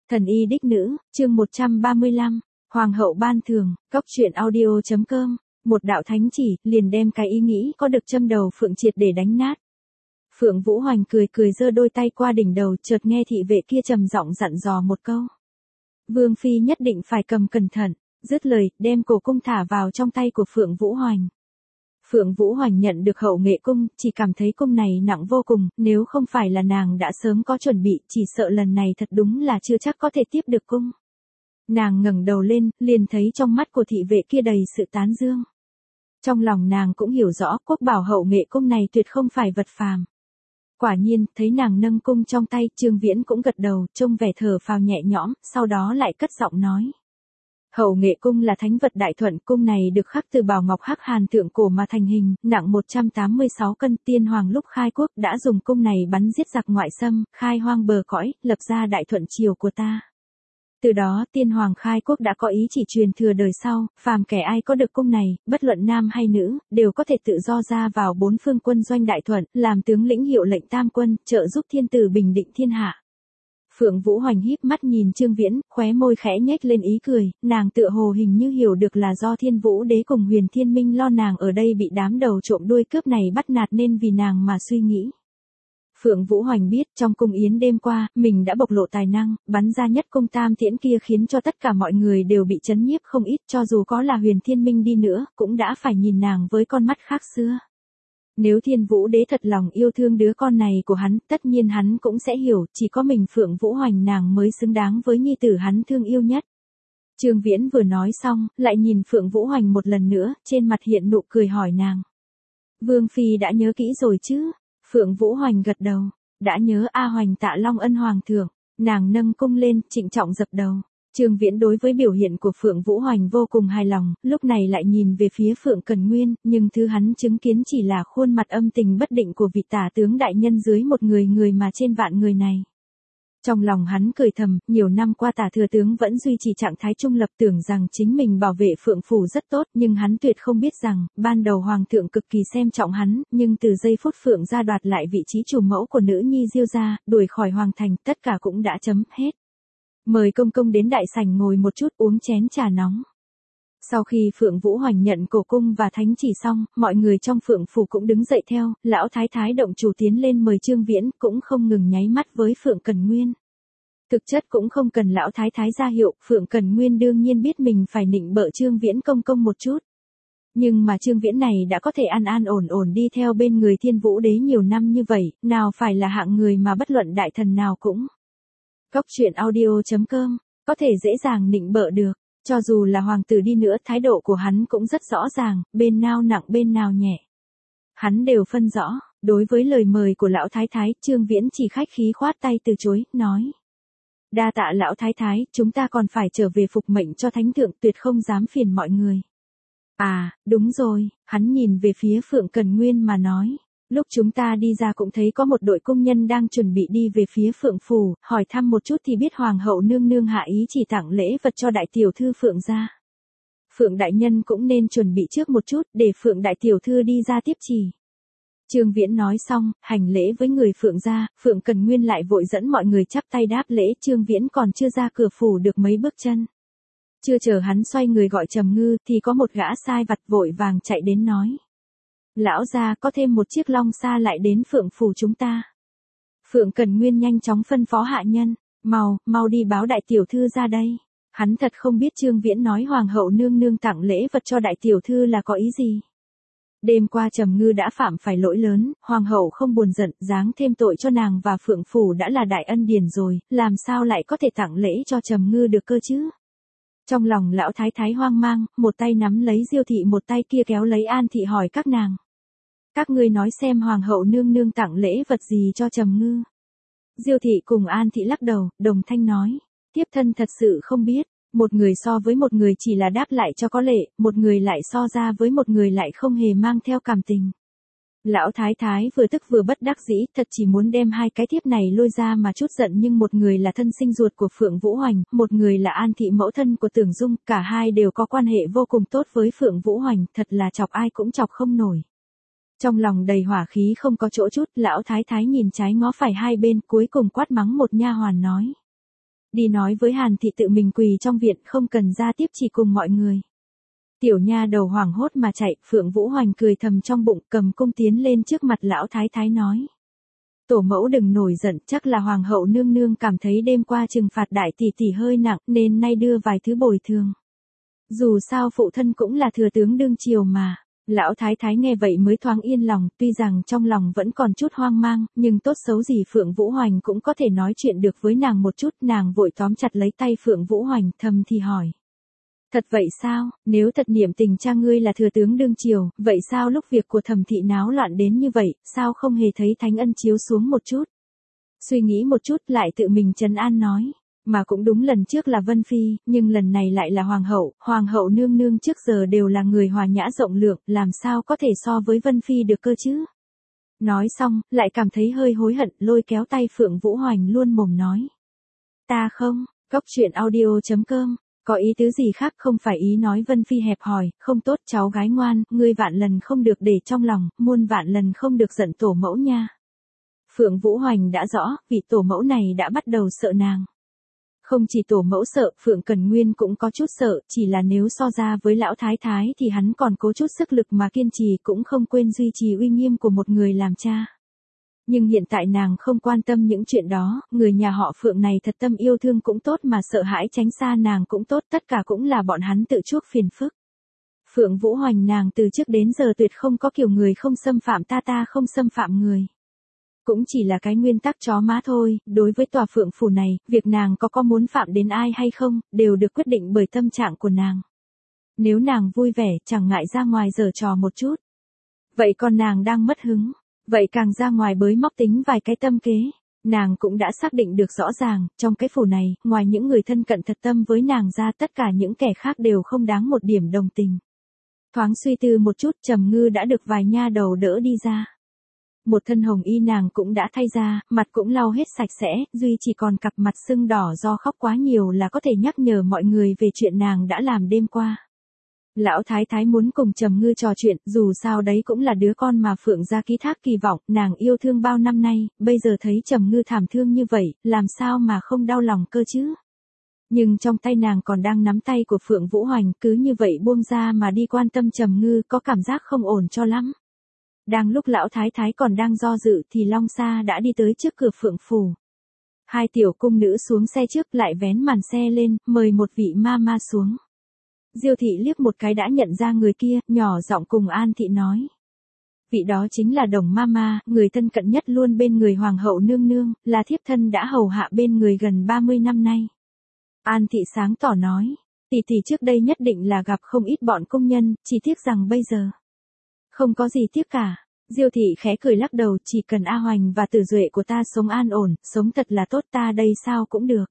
Thần y đích nữ, chương 135, Hoàng hậu ban thưởng, cóc truyện audio.com, một đạo thánh chỉ, liền đem cái ý nghĩ có được châm đầu Phượng triệt để đánh nát. Phượng Vũ Hoành cười cười giơ đôi tay qua đỉnh đầu, chợt nghe thị vệ kia trầm giọng dặn dò một câu. Vương phi nhất định phải cầm cẩn thận, dứt lời, đem cổ cung thả vào trong tay của Phượng Vũ Hoành. Phượng Vũ Hoành nhận được hậu nghệ cung, chỉ cảm thấy cung này nặng vô cùng, nếu không phải là nàng đã sớm có chuẩn bị, chỉ sợ lần này thật đúng là chưa chắc có thể tiếp được cung. Nàng ngẩng đầu lên, liền thấy trong mắt của thị vệ kia đầy sự tán dương. Trong lòng nàng cũng hiểu rõ, quốc bảo hậu nghệ cung này tuyệt không phải vật phàm. Quả nhiên, thấy nàng nâng cung trong tay, Trương Viễn cũng gật đầu, trông vẻ thở phào nhẹ nhõm, sau đó lại cất giọng nói. Hậu nghệ cung là thánh vật đại thuận, cung này được khắc từ bảo ngọc hắc hàn thượng cổ mà thành hình, nặng 186 cân. Tiên hoàng lúc khai quốc đã dùng cung này bắn giết giặc ngoại xâm, khai hoang bờ cõi, lập ra đại thuận triều của ta. Từ đó tiên hoàng khai quốc đã có ý chỉ truyền thừa đời sau, phàm kẻ ai có được cung này, bất luận nam hay nữ, đều có thể tự do ra vào bốn phương quân doanh đại thuận, làm tướng lĩnh hiệu lệnh tam quân, trợ giúp thiên tử bình định thiên hạ. Phượng Vũ Hoành híp mắt nhìn Trương Viễn, khóe môi khẽ nhếch lên ý cười, nàng tựa hồ hình như hiểu được là do Thiên Vũ Đế cùng Huyền Thiên Minh lo nàng ở đây bị đám đầu trộm đuôi cướp này bắt nạt nên vì nàng mà suy nghĩ. Phượng Vũ Hoành biết trong cung yến đêm qua, mình đã bộc lộ tài năng, bắn ra nhất cung tam tiễn kia khiến cho tất cả mọi người đều bị chấn nhiếp không ít, cho dù có là Huyền Thiên Minh đi nữa, cũng đã phải nhìn nàng với con mắt khác xưa. Nếu Thiên Vũ Đế thật lòng yêu thương đứa con này của hắn, tất nhiên hắn cũng sẽ hiểu, chỉ có mình Phượng Vũ Hoành nàng mới xứng đáng với nhi tử hắn thương yêu nhất. Trương Viễn vừa nói xong, lại nhìn Phượng Vũ Hoành một lần nữa, trên mặt hiện nụ cười hỏi nàng. Vương phi đã nhớ kỹ rồi chứ? Phượng Vũ Hoành gật đầu, đã nhớ A Hoành tạ long ân hoàng thượng. Nàng nâng cung lên, trịnh trọng dập đầu. Trương Viễn đối với biểu hiện của Phượng Vũ Hoành vô cùng hài lòng, lúc này lại nhìn về phía Phượng Cần Nguyên, nhưng thứ hắn chứng kiến chỉ là khuôn mặt âm tình bất định của vị tả tướng đại nhân dưới một người mà trên vạn người này. Trong lòng hắn cười thầm, nhiều năm qua tả thừa tướng vẫn duy trì trạng thái trung lập, tưởng rằng chính mình bảo vệ Phượng Phủ rất tốt, nhưng hắn tuyệt không biết rằng, ban đầu Hoàng thượng cực kỳ xem trọng hắn, nhưng từ giây phút Phượng gia đoạt lại vị trí chủ mẫu của nữ nhi Diêu gia, đuổi khỏi Hoàng thành, tất cả cũng đã chấm hết. Mời công công đến đại sảnh ngồi một chút uống chén trà nóng. Sau khi Phượng Vũ Hoành nhận cổ cung và thánh chỉ xong, mọi người trong Phượng Phủ cũng đứng dậy theo, lão thái thái động chủ tiến lên mời Trương Viễn, cũng không ngừng nháy mắt với Phượng Cần Nguyên. Thực chất cũng không cần lão thái thái ra hiệu, Phượng Cần Nguyên đương nhiên biết mình phải nịnh bợ Trương Viễn công công một chút. Nhưng mà Trương Viễn này đã có thể an ổn đi theo bên người Thiên Vũ Đế nhiều năm như vậy, nào phải là hạng người mà bất luận đại thần nào cũng. Cóc truyện audio.com, có thể dễ dàng nịnh bợ được, cho dù là hoàng tử đi nữa thái độ của hắn cũng rất rõ ràng, bên nào nặng bên nào nhẹ. Hắn đều phân rõ, đối với lời mời của lão thái thái, Trương Viễn chỉ khách khí khoát tay từ chối, nói. Đa tạ lão thái thái, chúng ta còn phải trở về phục mệnh cho thánh thượng, tuyệt không dám phiền mọi người. À, đúng rồi, hắn nhìn về phía Phượng Cần Nguyên mà nói. Lúc chúng ta đi ra cũng thấy có một đội công nhân đang chuẩn bị đi về phía Phượng Phủ, hỏi thăm một chút thì biết Hoàng hậu nương nương hạ ý chỉ tặng lễ vật cho đại tiểu thư Phượng gia. Phượng đại nhân cũng nên chuẩn bị trước một chút để Phượng đại tiểu thư đi ra tiếp chỉ. Trương Viễn nói xong, hành lễ với người Phượng gia, Phượng Cần Nguyên lại vội dẫn mọi người chắp tay đáp lễ. Trương Viễn còn chưa ra cửa phủ được mấy bước chân. Chưa chờ hắn xoay người gọi Trầm Ngư thì có một gã sai vặt vội vàng chạy đến nói. Lão gia có thêm một chiếc long xa lại đến Phượng Phủ chúng ta. Phượng Cần Nguyên nhanh chóng phân phó hạ nhân, mau đi báo đại tiểu thư ra đây. Hắn thật không biết Trương Viễn nói Hoàng hậu nương nương tặng lễ vật cho đại tiểu thư là có ý gì. Đêm qua Trầm Ngư đã phạm phải lỗi lớn, Hoàng hậu không buồn giận, giáng thêm tội cho nàng và Phượng Phủ đã là đại ân điển rồi, làm sao lại có thể tặng lễ cho Trầm Ngư được cơ chứ. Trong lòng lão thái thái hoang mang, một tay nắm lấy Diêu thị, một tay kia kéo lấy An thị hỏi các nàng. Các ngươi nói xem Hoàng hậu nương nương tặng lễ vật gì cho Trầm Ngư. Diêu thị cùng An thị lắc đầu, đồng thanh nói. Thiếp thân thật sự không biết, một người so với một người chỉ là đáp lại cho có lệ, một người lại so ra với một người lại không hề mang theo cảm tình. Lão thái thái vừa tức vừa bất đắc dĩ, thật chỉ muốn đem hai cái thiếp này lôi ra mà chút giận, nhưng một người là thân sinh ruột của Phượng Vũ Hoành, một người là An thị mẫu thân của Tưởng Dung, cả hai đều có quan hệ vô cùng tốt với Phượng Vũ Hoành, thật là chọc ai cũng chọc không nổi. Trong lòng đầy hỏa khí không có chỗ chút, lão thái thái nhìn trái ngó phải hai bên, cuối cùng quát mắng một nha hoàn nói. Đi nói với Hàn thị tự mình quỳ trong viện không cần ra tiếp chỉ cùng mọi người. Tiểu nha đầu hoảng hốt mà chạy, Phượng Vũ Hoành cười thầm trong bụng, cầm cung tiến lên trước mặt lão thái thái nói. Tổ mẫu đừng nổi giận, chắc là hoàng hậu nương nương cảm thấy đêm qua trừng phạt đại tỷ tỷ hơi nặng nên nay đưa vài thứ bồi thường. Dù sao phụ thân cũng là thừa tướng đương triều mà. Lão thái thái nghe vậy mới thoáng yên lòng, tuy rằng trong lòng vẫn còn chút hoang mang, nhưng tốt xấu gì Phượng Vũ Hoành cũng có thể nói chuyện được với nàng một chút, nàng vội tóm chặt lấy tay Phượng Vũ Hoành, thầm thì hỏi. Thật vậy sao, nếu thật niệm tình cha ngươi là thừa tướng đương triều, vậy sao lúc việc của Thẩm thị náo loạn đến như vậy, sao không hề thấy thánh ân chiếu xuống một chút? Suy nghĩ một chút lại tự mình trấn an nói. Mà cũng đúng, lần trước là Vân Phi, nhưng lần này lại là Hoàng hậu nương nương trước giờ đều là người hòa nhã rộng lượng, làm sao có thể so với Vân Phi được cơ chứ? Nói xong, lại cảm thấy hơi hối hận, lôi kéo tay Phượng Vũ Hoành luôn mồm nói. Ta không, Cóc truyện audio.com, có ý tứ gì khác không phải ý nói Vân Phi hẹp hòi, không tốt cháu gái ngoan, ngươi vạn lần không được để trong lòng, muôn vạn lần không được giận tổ mẫu nha. Phượng Vũ Hoành đã rõ, vị tổ mẫu này đã bắt đầu sợ nàng. Không chỉ tổ mẫu sợ, Phượng Cần Nguyên cũng có chút sợ, chỉ là nếu so ra với lão thái thái thì hắn còn cố chút sức lực mà kiên trì, cũng không quên duy trì uy nghiêm của một người làm cha. Nhưng hiện tại nàng không quan tâm những chuyện đó, người nhà họ Phượng này thật tâm yêu thương cũng tốt mà sợ hãi tránh xa nàng cũng tốt, tất cả cũng là bọn hắn tự chuốc phiền phức. Phượng Vũ Hoành nàng từ trước đến giờ tuyệt không có kiểu người không xâm phạm ta không xâm phạm người. Cũng chỉ là cái nguyên tắc chó má thôi, đối với tòa Phượng phủ này, việc nàng có muốn phạm đến ai hay không, đều được quyết định bởi tâm trạng của nàng. Nếu nàng vui vẻ, chẳng ngại ra ngoài giở trò một chút. Vậy còn nàng đang mất hứng, vậy càng ra ngoài bới móc tính vài cái tâm kế. Nàng cũng đã xác định được rõ ràng, trong cái phủ này, ngoài những người thân cận thật tâm với nàng ra, tất cả những kẻ khác đều không đáng một điểm đồng tình. Thoáng suy tư một chút, Trầm Ngư đã được vài nha đầu đỡ đi ra. Một thân hồng y nàng cũng đã thay ra, mặt cũng lau hết sạch sẽ, duy chỉ còn cặp mặt sưng đỏ do khóc quá nhiều là có thể nhắc nhở mọi người về chuyện nàng đã làm đêm qua. Lão thái thái muốn cùng Trầm Ngư trò chuyện, dù sao đấy cũng là đứa con mà Phượng gia ký thác kỳ vọng, nàng yêu thương bao năm nay, bây giờ thấy Trầm Ngư thảm thương như vậy, làm sao mà không đau lòng cơ chứ? Nhưng trong tay nàng còn đang nắm tay của Phượng Vũ Hoành, cứ như vậy buông ra mà đi quan tâm Trầm Ngư, có cảm giác không ổn cho lắm. Đang lúc lão thái thái còn đang do dự thì Long Sa đã đi tới trước cửa Phượng phủ. Hai tiểu cung nữ xuống xe trước lại vén màn xe lên, mời một vị ma ma xuống. Diêu thị liếc một cái đã nhận ra người kia, nhỏ giọng cùng An thị nói. Vị đó chính là Đồng ma ma, người thân cận nhất luôn bên người hoàng hậu nương nương, là thiếp thân đã hầu hạ bên người gần 30 năm nay. An thị sáng tỏ nói, tỷ tỷ trước đây nhất định là gặp không ít bọn công nhân, chỉ tiếc rằng bây giờ không có gì tiếc cả. Diêu thị khẽ cười lắc đầu, chỉ cần A Hoành và Tử Duệ của ta sống an ổn, sống thật là tốt, ta đây sao cũng được.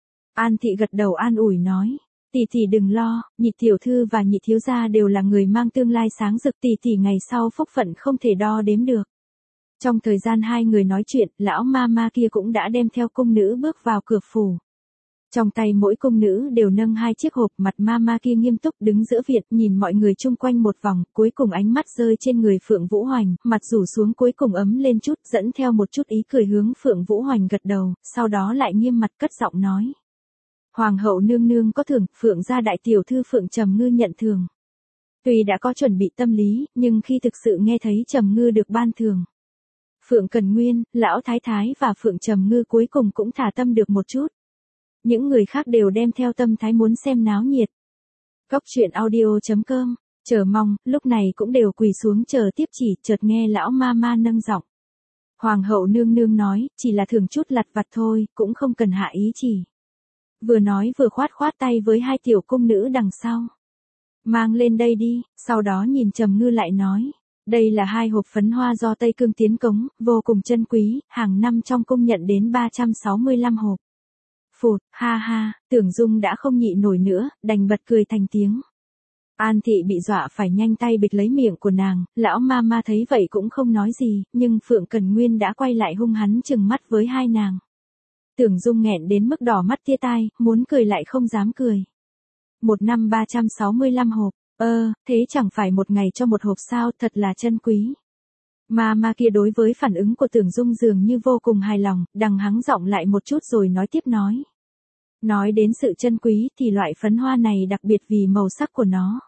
An thị gật đầu an ủi nói, tỷ tỷ đừng lo, Nhị tiểu thư và Nhị thiếu gia đều là người mang tương lai sáng rực, tỷ tỷ ngày sau phúc phận không thể đo đếm được. Trong thời gian hai người nói chuyện, lão ma ma kia cũng đã đem theo cung nữ bước vào cửa phủ. Trong tay mỗi cung nữ đều nâng hai chiếc hộp, mặt ma ma kia nghiêm túc đứng giữa viện, nhìn mọi người chung quanh một vòng, cuối cùng ánh mắt rơi trên người Phượng Vũ Hoành, mặt rủ xuống cuối cùng ấm lên chút, dẫn theo một chút ý cười hướng Phượng Vũ Hoành gật đầu, sau đó lại nghiêm mặt cất giọng nói. Hoàng hậu nương nương có thưởng, Phượng gia đại tiểu thư Phượng Trầm Ngư nhận thưởng. Tuy đã có chuẩn bị tâm lý, nhưng khi thực sự nghe thấy Trầm Ngư được ban thưởng, Phượng Cần Nguyên, lão thái thái và Phượng Trầm Ngư cuối cùng cũng thả tâm được một chút. Những người khác đều đem theo tâm thái muốn xem náo nhiệt. Cóc truyện audio.com, chờ mong, lúc này cũng đều quỳ xuống chờ tiếp chỉ, chợt nghe lão ma ma nâng giọng. Hoàng hậu nương nương nói, chỉ là thưởng chút lặt vặt thôi, cũng không cần hạ ý chỉ. Vừa nói vừa khoát khoát tay với hai tiểu cung nữ đằng sau. Mang lên đây đi, sau đó nhìn Trầm Ngư lại nói. Đây là hai hộp phấn hoa do Tây Cương tiến cống, vô cùng chân quý, hàng năm trong cung nhận đến 365 hộp. Phụt, ha ha, Tưởng Dung đã không nhịn nổi nữa, đành bật cười thành tiếng. An thị bị dọa phải nhanh tay bịt lấy miệng của nàng, lão ma ma thấy vậy cũng không nói gì, nhưng Phượng Cần Nguyên đã quay lại hung hắn trừng mắt với hai nàng. Tưởng Dung nghẹn đến mức đỏ mắt tia tai, muốn cười lại không dám cười. Một năm 365 hộp, thế chẳng phải một ngày cho một hộp sao, thật là chân quý. Ma kia đối với phản ứng của Tưởng Dung dường như vô cùng hài lòng, đằng hắng giọng lại một chút rồi nói tiếp nói. Nói đến sự chân quý thì loại phấn hoa này đặc biệt vì màu sắc của nó.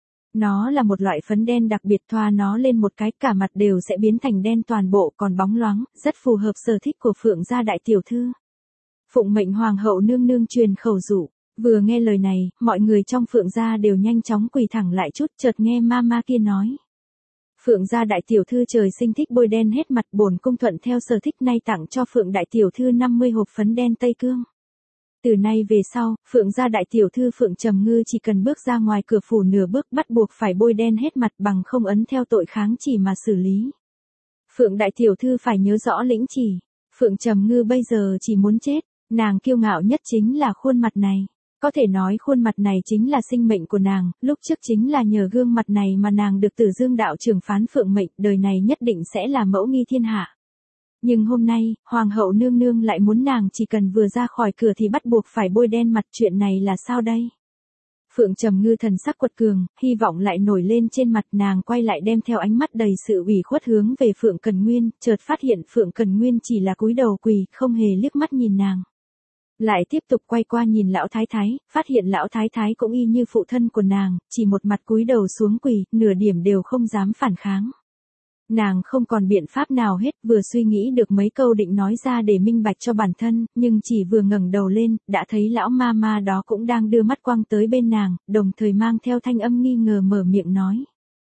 Nó là một loại phấn đen đặc biệt, thoa nó lên một cái cả mặt đều sẽ biến thành đen toàn bộ còn bóng loáng, rất phù hợp sở thích của Phượng gia đại tiểu thư. Phụng mệnh hoàng hậu nương nương truyền khẩu dụ. Vừa nghe lời này, mọi người trong Phượng gia đều nhanh chóng quỳ thẳng lại chút, chợt nghe mama kia nói. Phượng gia đại tiểu thư trời sinh thích bôi đen hết mặt, bổn cung thuận theo sở thích nay tặng cho Phượng đại tiểu thư 50 hộp phấn đen Tây Cương. Từ nay về sau, Phượng gia đại tiểu thư Phượng Trầm Ngư chỉ cần bước ra ngoài cửa phủ nửa bước bắt buộc phải bôi đen hết mặt, bằng không ấn theo tội kháng chỉ mà xử lý. Phượng đại tiểu thư phải nhớ rõ lĩnh chỉ. Phượng Trầm Ngư bây giờ chỉ muốn chết, nàng kiêu ngạo nhất chính là khuôn mặt này. Có thể nói khuôn mặt này chính là sinh mệnh của nàng, lúc trước chính là nhờ gương mặt này mà nàng được Tử Dương đạo trưởng phán phượng mệnh, đời này nhất định sẽ là mẫu nghi thiên hạ. Nhưng hôm nay, hoàng hậu nương nương lại muốn nàng chỉ cần vừa ra khỏi cửa thì bắt buộc phải bôi đen mặt, chuyện này là sao đây? Phượng Trầm Ngư thần sắc quật cường, hy vọng lại nổi lên trên mặt, nàng quay lại đem theo ánh mắt đầy sự ủy khuất hướng về Phượng Cần Nguyên, chợt phát hiện Phượng Cần Nguyên chỉ là cúi đầu quỳ, không hề liếc mắt nhìn nàng. Lại tiếp tục quay qua nhìn lão thái thái, phát hiện lão thái thái cũng y như phụ thân của nàng, chỉ một mặt cúi đầu xuống quỳ, nửa điểm đều không dám phản kháng. Nàng không còn biện pháp nào hết, vừa suy nghĩ được mấy câu định nói ra để minh bạch cho bản thân, nhưng chỉ vừa ngẩng đầu lên, đã thấy lão ma đó cũng đang đưa mắt quang tới bên nàng, đồng thời mang theo thanh âm nghi ngờ mở miệng nói.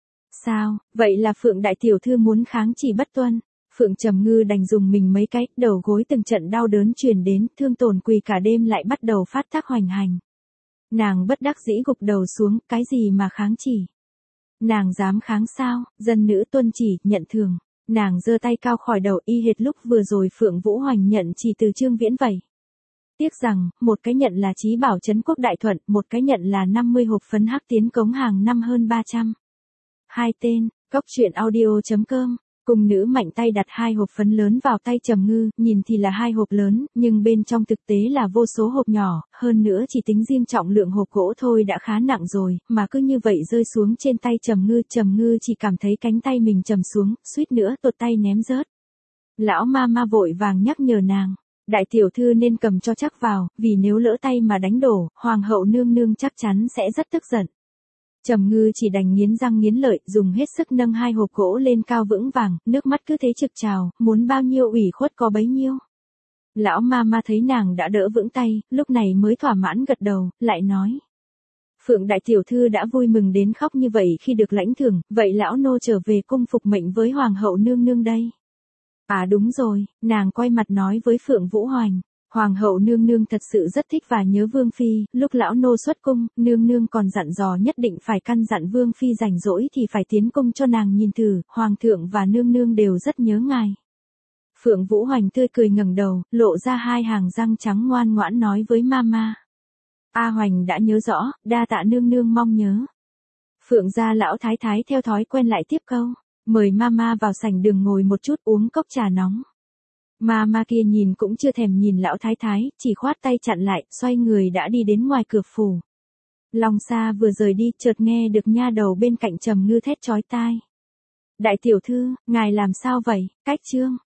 Sao, vậy là Phượng đại tiểu thư muốn kháng chỉ bất tuân? Phượng Trầm Ngư đành dùng mình mấy cái, đầu gối từng trận đau đớn truyền đến, thương tổn quỳ cả đêm lại bắt đầu phát tác hoành hành. Nàng bất đắc dĩ gục đầu xuống, cái gì mà kháng chỉ? Nàng dám kháng sao? Dân nữ tuân chỉ, nhận thường. Nàng giơ tay cao khỏi đầu y hệt lúc vừa rồi Phượng Vũ Hoành nhận chỉ từ Trương Viễn vậy. Tiếc rằng, một cái nhận là Chí Bảo Trấn Quốc Đại Thuận, một cái nhận là 50 hộp phấn hắc tiến cống hàng năm hơn 300. Hai tên, coctruyện.audio.com. Cung nữ mạnh tay đặt 2 hộp phấn lớn vào tay Trầm Ngư, nhìn thì là 2 hộp lớn, nhưng bên trong thực tế là vô số hộp nhỏ, hơn nữa chỉ tính riêng trọng lượng hộp gỗ thôi đã khá nặng rồi, mà cứ như vậy rơi xuống trên tay Trầm Ngư chỉ cảm thấy cánh tay mình trầm xuống, suýt nữa tuột tay ném rớt. Lão ma vội vàng nhắc nhở nàng, đại tiểu thư nên cầm cho chắc vào, vì nếu lỡ tay mà đánh đổ, hoàng hậu nương nương chắc chắn sẽ rất tức giận. Trầm Ngư chỉ đành nghiến răng nghiến lợi, dùng hết sức nâng 2 hộp gỗ lên cao vững vàng, nước mắt cứ thế trực trào, muốn bao nhiêu ủy khuất có bấy nhiêu. Lão ma thấy nàng đã đỡ vững tay, lúc này mới thỏa mãn gật đầu, lại nói. Phượng đại tiểu thư đã vui mừng đến khóc như vậy khi được lãnh thưởng, vậy lão nô trở về cung phục mệnh với hoàng hậu nương nương đây. À đúng rồi, nàng quay mặt nói với Phượng Vũ Hoành. Hoàng hậu nương nương thật sự rất thích và nhớ Vương Phi, lúc lão nô xuất cung, nương nương còn dặn dò nhất định phải căn dặn Vương Phi rảnh rỗi thì phải tiến cung cho nàng nhìn thử, Hoàng thượng và nương nương đều rất nhớ ngài. Phượng Vũ Hoành tươi cười ngẩng đầu, lộ ra 2 hàng răng trắng ngoan ngoãn nói với mama. A Hoành đã nhớ rõ, đa tạ nương nương mong nhớ. Phượng gia lão thái thái theo thói quen lại tiếp câu, mời mama vào sảnh đường ngồi một chút uống cốc trà nóng. Mama kia nhìn cũng chưa thèm nhìn lão thái thái, chỉ khoát tay chặn lại, xoay người đã đi đến ngoài cửa phủ. Long Sa vừa rời đi, chợt nghe được nha đầu bên cạnh Trầm Ngư thét chói tai. Đại tiểu thư, ngài làm sao vậy? Cách trương.